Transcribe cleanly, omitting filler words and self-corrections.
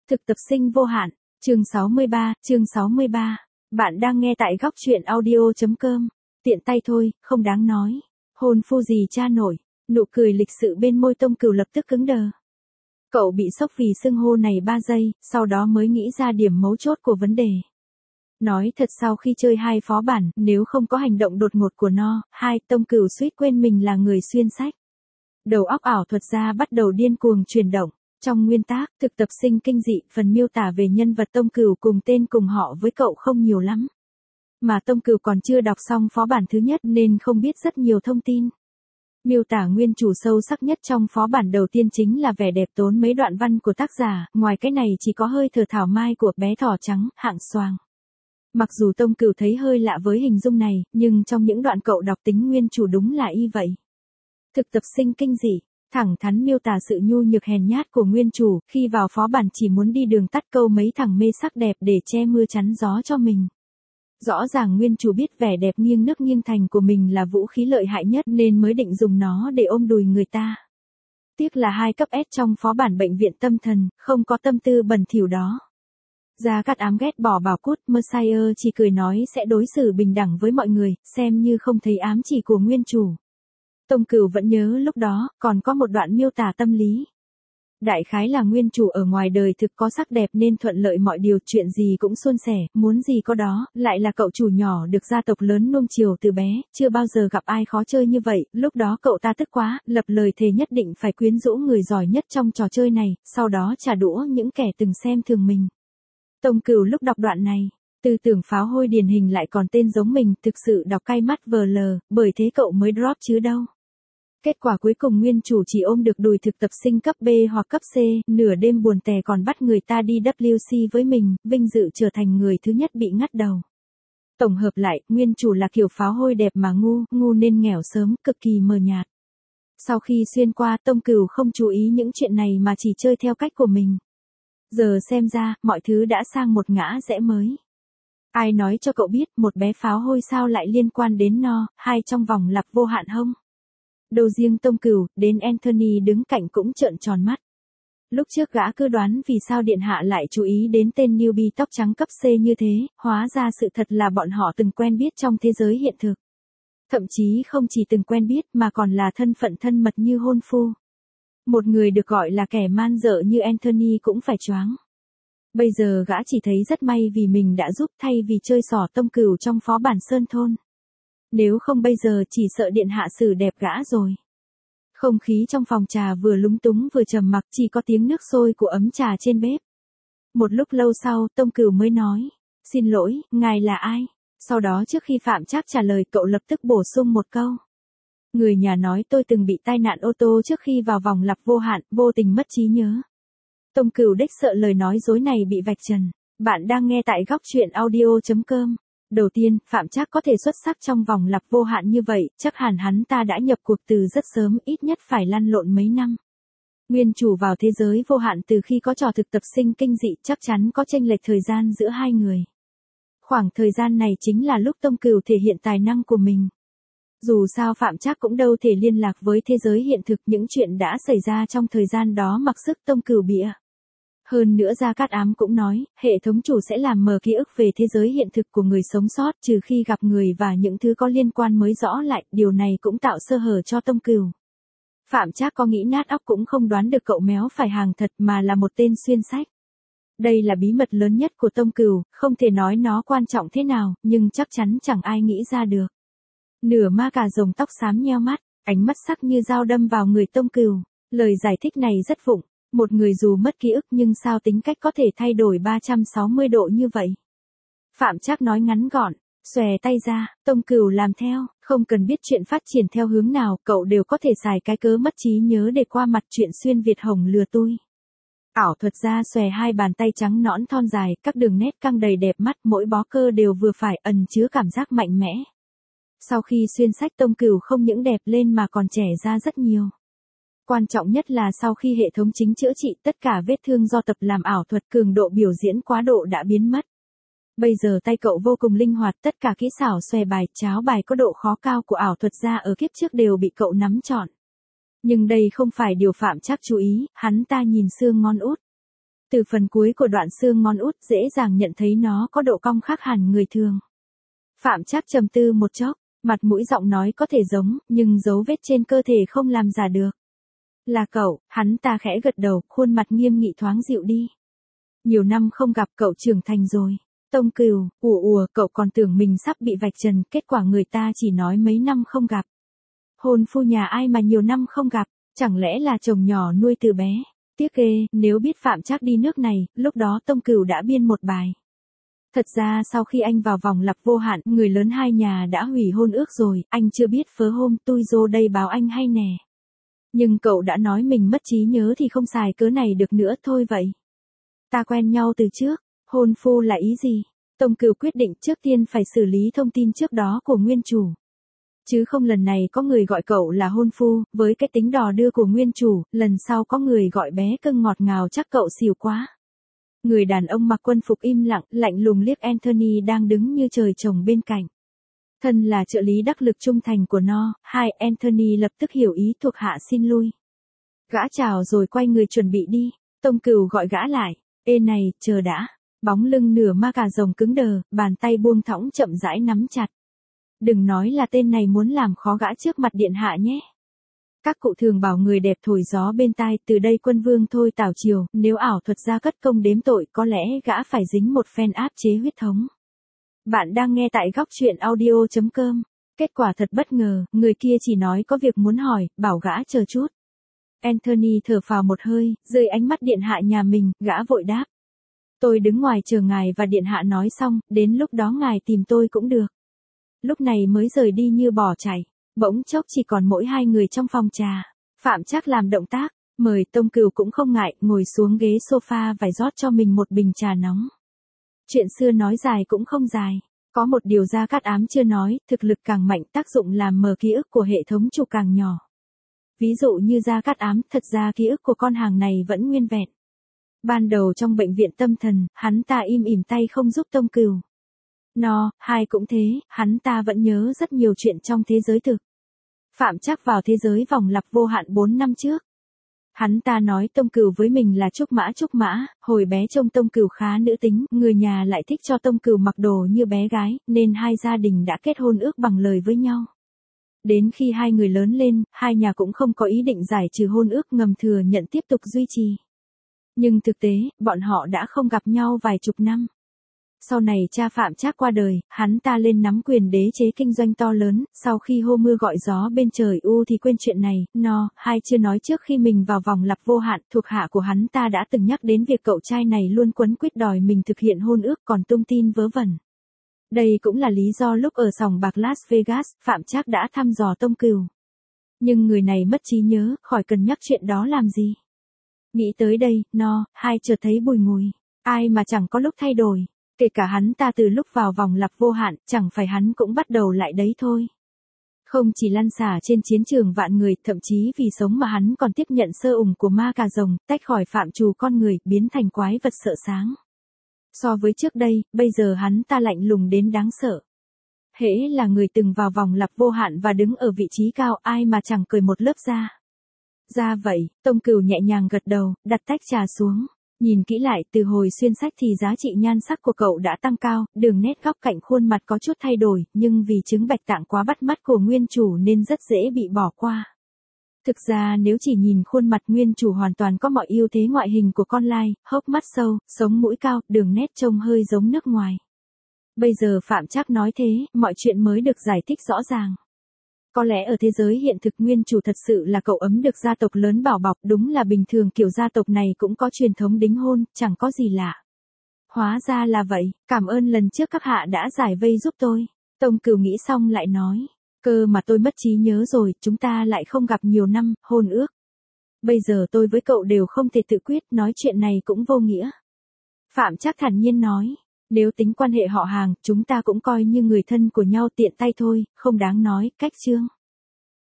Thực tập sinh vô hạn, chương 63. Bạn đang nghe tại góc truyện audio.com. Tiện tay thôi, không đáng nói. Hôn phu gì cha nổi, nụ cười lịch sự bên môi Tông Cửu lập tức cứng đờ. Cậu bị sốc vì xưng hô này 3 giây, sau đó mới nghĩ ra điểm mấu chốt của vấn đề. Nói thật sau khi chơi hai phó bản, nếu không có hành động đột ngột của nó, Tông Cửu suýt quên mình là người xuyên sách. Đầu óc ảo thuật gia bắt đầu điên cuồng chuyển động. Trong nguyên tác, thực tập sinh kinh dị, phần miêu tả về nhân vật Tông Cửu cùng tên cùng họ với cậu không nhiều lắm. Mà Tông Cửu còn chưa đọc xong phó bản thứ nhất nên không biết rất nhiều thông tin. Miêu tả nguyên chủ sâu sắc nhất trong phó bản đầu tiên chính là vẻ đẹp tốn mấy đoạn văn của tác giả, ngoài cái này chỉ có hơi thở thảo mai của bé thỏ trắng, hạng xoàng. Mặc dù Tông Cửu thấy hơi lạ với hình dung này, nhưng trong những đoạn cậu đọc tính nguyên chủ đúng là y vậy. Thực tập sinh kinh dị, thẳng thắn miêu tả sự nhu nhược hèn nhát của nguyên chủ, khi vào phó bản chỉ muốn đi đường tắt câu mấy thằng mê sắc đẹp để che mưa chắn gió cho mình. Rõ ràng nguyên chủ biết vẻ đẹp nghiêng nước nghiêng thành của mình là vũ khí lợi hại nhất nên mới định dùng nó để ôm đùi người ta. Tiếc là 2 cấp S trong phó bản bệnh viện tâm thần, không có tâm tư bẩn thỉu đó. Gia Cát Ám ghét bỏ bảo cút, Messiah chỉ cười nói sẽ đối xử bình đẳng với mọi người, xem như không thấy ám chỉ của nguyên chủ. Tông Cửu vẫn nhớ lúc đó, còn có một đoạn miêu tả tâm lý. Đại khái là nguyên chủ ở ngoài đời thực có sắc đẹp nên thuận lợi mọi điều, chuyện gì cũng suôn sẻ, muốn gì có đó, lại là cậu chủ nhỏ được gia tộc lớn nuông chiều từ bé, chưa bao giờ gặp ai khó chơi như vậy, lúc đó cậu ta tức quá, lập lời thề nhất định phải quyến rũ người giỏi nhất trong trò chơi này, sau đó trả đũa những kẻ từng xem thường mình. Tông Cửu lúc đọc đoạn này, tư tưởng pháo hôi điển hình lại còn tên giống mình, thực sự đọc cay mắt vờ lờ, bởi thế cậu mới drop chứ đâu. Kết quả cuối cùng nguyên chủ chỉ ôm được đùi thực tập sinh cấp B hoặc cấp C, nửa đêm buồn tè còn bắt người ta đi WC với mình, vinh dự trở thành người thứ nhất bị ngắt đầu. Tổng hợp lại, nguyên chủ là kiểu pháo hôi đẹp mà ngu nên nghèo sớm, cực kỳ mờ nhạt. Sau khi xuyên qua, Tông Cửu không chú ý những chuyện này mà chỉ chơi theo cách của mình. Giờ xem ra, mọi thứ đã sang một ngã rẽ mới. Ai nói cho cậu biết một bé pháo hôi sao lại liên quan đến no, trong vòng lặp vô hạn hông? Đâu riêng Tông Cửu, đến Anthony đứng cạnh cũng trợn tròn mắt. Lúc trước gã cứ đoán vì sao điện hạ lại chú ý đến tên newbie tóc trắng cấp C như thế, hóa ra sự thật là bọn họ từng quen biết trong thế giới hiện thực. Thậm chí không chỉ từng quen biết mà còn là thân phận thân mật như hôn phu. Một người được gọi là kẻ man dợ như Anthony cũng phải choáng. Bây giờ gã chỉ thấy rất may vì mình đã giúp thay vì chơi xỏ Tông Cửu trong phó bản Sơn Thôn. Nếu không bây giờ chỉ sợ điện hạ xử đẹp gã rồi. Không khí trong phòng trà vừa lúng túng vừa trầm mặc, chỉ có tiếng nước sôi của ấm trà trên bếp. Một lúc lâu sau, Tông Cửu mới nói, xin lỗi, ngài là ai? Sau đó trước khi Phạm Trác trả lời cậu lập tức bổ sung một câu. Người nhà nói tôi từng bị tai nạn ô tô trước khi vào vòng lặp vô hạn, vô tình mất trí nhớ. Tông Cửu đếch sợ lời nói dối này bị vạch trần. Bạn đang nghe tại góc truyện audio.com. Đầu tiên, Phạm Trác có thể xuất sắc trong vòng lặp vô hạn như vậy, chắc hẳn hắn ta đã nhập cuộc từ rất sớm, ít nhất phải lăn lộn mấy năm. Nguyên chủ vào thế giới vô hạn từ khi có trò thực tập sinh kinh dị, chắc chắn có chênh lệch thời gian giữa hai người. Khoảng thời gian này chính là lúc Tông Cửu thể hiện tài năng của mình. Dù sao Phạm Trác cũng đâu thể liên lạc với thế giới hiện thực, những chuyện đã xảy ra trong thời gian đó mặc sức Tông Cửu bịa. Hơn nữa Gia Cát Ám cũng nói, hệ thống chủ sẽ làm mờ ký ức về thế giới hiện thực của người sống sót trừ khi gặp người và những thứ có liên quan mới rõ lại, điều này cũng tạo sơ hở cho Tông Cửu. Phạm Trác có nghĩ nát óc cũng không đoán được cậu méo phải hàng thật mà là một tên xuyên sách. Đây là bí mật lớn nhất của Tông Cửu, không thể nói nó quan trọng thế nào, nhưng chắc chắn chẳng ai nghĩ ra được. Nửa ma cà rồng tóc xám nheo mắt, ánh mắt sắc như dao đâm vào người Tông Cửu. Lời giải thích này rất vụng. Một người dù mất ký ức nhưng sao tính cách có thể thay đổi 360 độ như vậy? Phạm Trác nói ngắn gọn, xòe tay ra, Tông Cửu làm theo, không cần biết chuyện phát triển theo hướng nào, cậu đều có thể xài cái cớ mất trí nhớ để qua mặt chuyện xuyên Việt Hồng lừa tôi. Ảo thuật gia xòe hai bàn tay trắng nõn thon dài, các đường nét căng đầy đẹp mắt, mỗi bó cơ đều vừa phải, ẩn chứa cảm giác mạnh mẽ. Sau khi xuyên sách Tông Cửu không những đẹp lên mà còn trẻ ra rất nhiều. Quan trọng nhất là sau khi hệ thống chính chữa trị tất cả vết thương do tập làm ảo thuật, cường độ biểu diễn quá độ đã biến mất. Bây giờ tay cậu vô cùng linh hoạt, tất cả kỹ xảo xòe bài, cháo bài có độ khó cao của ảo thuật gia ở kiếp trước đều bị cậu nắm trọn. Nhưng đây không phải điều Phạm Trác chú ý, hắn ta nhìn xương ngon út. Từ phần cuối của đoạn xương ngón út dễ dàng nhận thấy nó có độ cong khác hẳn người thường. Phạm Trác trầm tư một chốc, mặt mũi giọng nói có thể giống, nhưng dấu vết trên cơ thể không làm giả được. Là cậu, hắn ta khẽ gật đầu, khuôn mặt nghiêm nghị thoáng dịu đi. Nhiều năm không gặp cậu trưởng thành rồi. Tông Cửu, cậu còn tưởng mình sắp bị vạch trần, kết quả người ta chỉ nói mấy năm không gặp. Hôn phu nhà ai mà nhiều năm không gặp, chẳng lẽ là chồng nhỏ nuôi từ bé. Tiếc ghê, nếu biết Phạm Trác đi nước này, lúc đó Tông Cửu đã biên một bài. Thật ra sau khi anh vào vòng lặp vô hạn, người lớn hai nhà đã hủy hôn ước rồi, anh chưa biết phớ hôm tôi dô đây báo anh hay nè. Nhưng cậu đã nói mình mất trí nhớ thì không xài cớ này được nữa thôi vậy. Ta quen nhau từ trước, hôn phu là ý gì? Tông Cửu quyết định trước tiên phải xử lý thông tin trước đó của nguyên chủ. Chứ không lần này có người gọi cậu là hôn phu, với cái tính đò đưa của nguyên chủ, lần sau có người gọi bé cưng ngọt ngào chắc cậu xỉu quá. Người đàn ông mặc quân phục im lặng, lạnh lùng liếc Anthony đang đứng như trời trồng bên cạnh. Thân là trợ lý đắc lực trung thành của nó, Anthony lập tức hiểu ý thuộc hạ xin lui. Gã chào rồi quay người chuẩn bị đi, Tông Cửu gọi gã lại, ê này, chờ đã. Bóng lưng nửa ma cà rồng cứng đờ, bàn tay buông thõng chậm rãi nắm chặt. Đừng nói là tên này muốn làm khó gã trước mặt điện hạ nhé. Các cụ thường bảo người đẹp thổi gió bên tai, từ đây quân vương thôi tảo chiều, nếu ảo thuật ra cất công đếm tội có lẽ gã phải dính một phen áp chế huyết thống. Bạn đang nghe tại góc truyện audio.com. Kết quả thật bất ngờ, người kia chỉ nói có việc muốn hỏi, bảo gã chờ chút. Anthony thở phào một hơi, rơi ánh mắt điện hạ nhà mình, gã vội đáp. Tôi đứng ngoài chờ ngài và điện hạ nói xong, đến lúc đó ngài tìm tôi cũng được. Lúc này mới rời đi như bỏ chạy, bỗng chốc chỉ còn mỗi hai người trong phòng trà. Phạm Trác làm động tác, mời. Tông Cửu cũng không ngại, ngồi xuống ghế sofa và rót cho mình một bình trà nóng. Chuyện xưa nói dài cũng không dài. Có một điều Gia Cát Ám chưa nói, thực lực càng mạnh tác dụng làm mờ ký ức của hệ thống chủ càng nhỏ. Ví dụ như Gia Cát Ám, thật ra ký ức của con hàng này vẫn nguyên vẹn. Ban đầu trong bệnh viện tâm thần, hắn ta im ỉm tay không giúp Tông Cửu. Cũng thế, hắn ta vẫn nhớ rất nhiều chuyện trong thế giới thực. Phạm Trác vào thế giới vòng lặp vô hạn 4 năm trước. Hắn ta nói Tông Cửu với mình là Trúc Mã, hồi bé trông Tông Cửu khá nữ tính, người nhà lại thích cho Tông Cửu mặc đồ như bé gái, nên hai gia đình đã kết hôn ước bằng lời với nhau. Đến khi hai người lớn lên, hai nhà cũng không có ý định giải trừ hôn ước, ngầm thừa nhận tiếp tục duy trì. Nhưng thực tế, bọn họ đã không gặp nhau vài chục năm. Sau này cha Phạm Trác qua đời, hắn ta lên nắm quyền đế chế kinh doanh to lớn, sau khi hô mưa gọi gió bên trời thì quên chuyện này. Chưa nói trước khi mình vào vòng lặp vô hạn, thuộc hạ của hắn ta đã từng nhắc đến việc cậu trai này luôn quấn quýt đòi mình thực hiện hôn ước, còn tung tin vớ vẩn. Đây cũng là lý do lúc ở sòng bạc Las Vegas, Phạm Trác đã thăm dò Tông Cửu. Nhưng người này mất trí nhớ, khỏi cần nhắc chuyện đó làm gì. Nghĩ tới đây, chợt thấy bùi ngùi. Ai mà chẳng có lúc thay đổi. Kể cả hắn ta từ lúc vào vòng lặp vô hạn, chẳng phải hắn cũng bắt đầu lại đấy thôi. Không chỉ lăn xả trên chiến trường vạn người, thậm chí vì sống mà hắn còn tiếp nhận sơ ủng của ma cà rồng, tách khỏi phạm trù con người, biến thành quái vật sợ sáng. So với trước đây, bây giờ hắn ta lạnh lùng đến đáng sợ. Hễ là người từng vào vòng lặp vô hạn và đứng ở vị trí cao, ai mà chẳng cười một lớp da. Ra vậy, Tông Cửu nhẹ nhàng gật đầu, đặt tách trà xuống. Nhìn kỹ lại, từ hồi xuyên sách thì giá trị nhan sắc của cậu đã tăng cao, đường nét góc cạnh khuôn mặt có chút thay đổi, nhưng vì chứng bạch tạng quá bắt mắt của nguyên chủ nên rất dễ bị bỏ qua. Thực ra nếu chỉ nhìn khuôn mặt, nguyên chủ hoàn toàn có mọi ưu thế ngoại hình của con lai, hốc mắt sâu, sống mũi cao, đường nét trông hơi giống nước ngoài. Bây giờ Phạm Trác nói thế, mọi chuyện mới được giải thích rõ ràng. Có lẽ ở thế giới hiện thực nguyên chủ thật sự là cậu ấm được gia tộc lớn bảo bọc, đúng là bình thường kiểu gia tộc này cũng có truyền thống đính hôn, chẳng có gì lạ. Hóa ra là vậy, cảm ơn lần trước các hạ đã giải vây giúp tôi. Tông Cửu nghĩ xong lại nói, cơ mà tôi mất trí nhớ rồi, chúng ta lại không gặp nhiều năm, hôn ước. Bây giờ tôi với cậu đều không thể tự quyết, nói chuyện này cũng vô nghĩa. Phạm Trác thản nhiên nói. Nếu tính quan hệ họ hàng, chúng ta cũng coi như người thân của nhau, tiện tay thôi, không đáng nói. Cách chương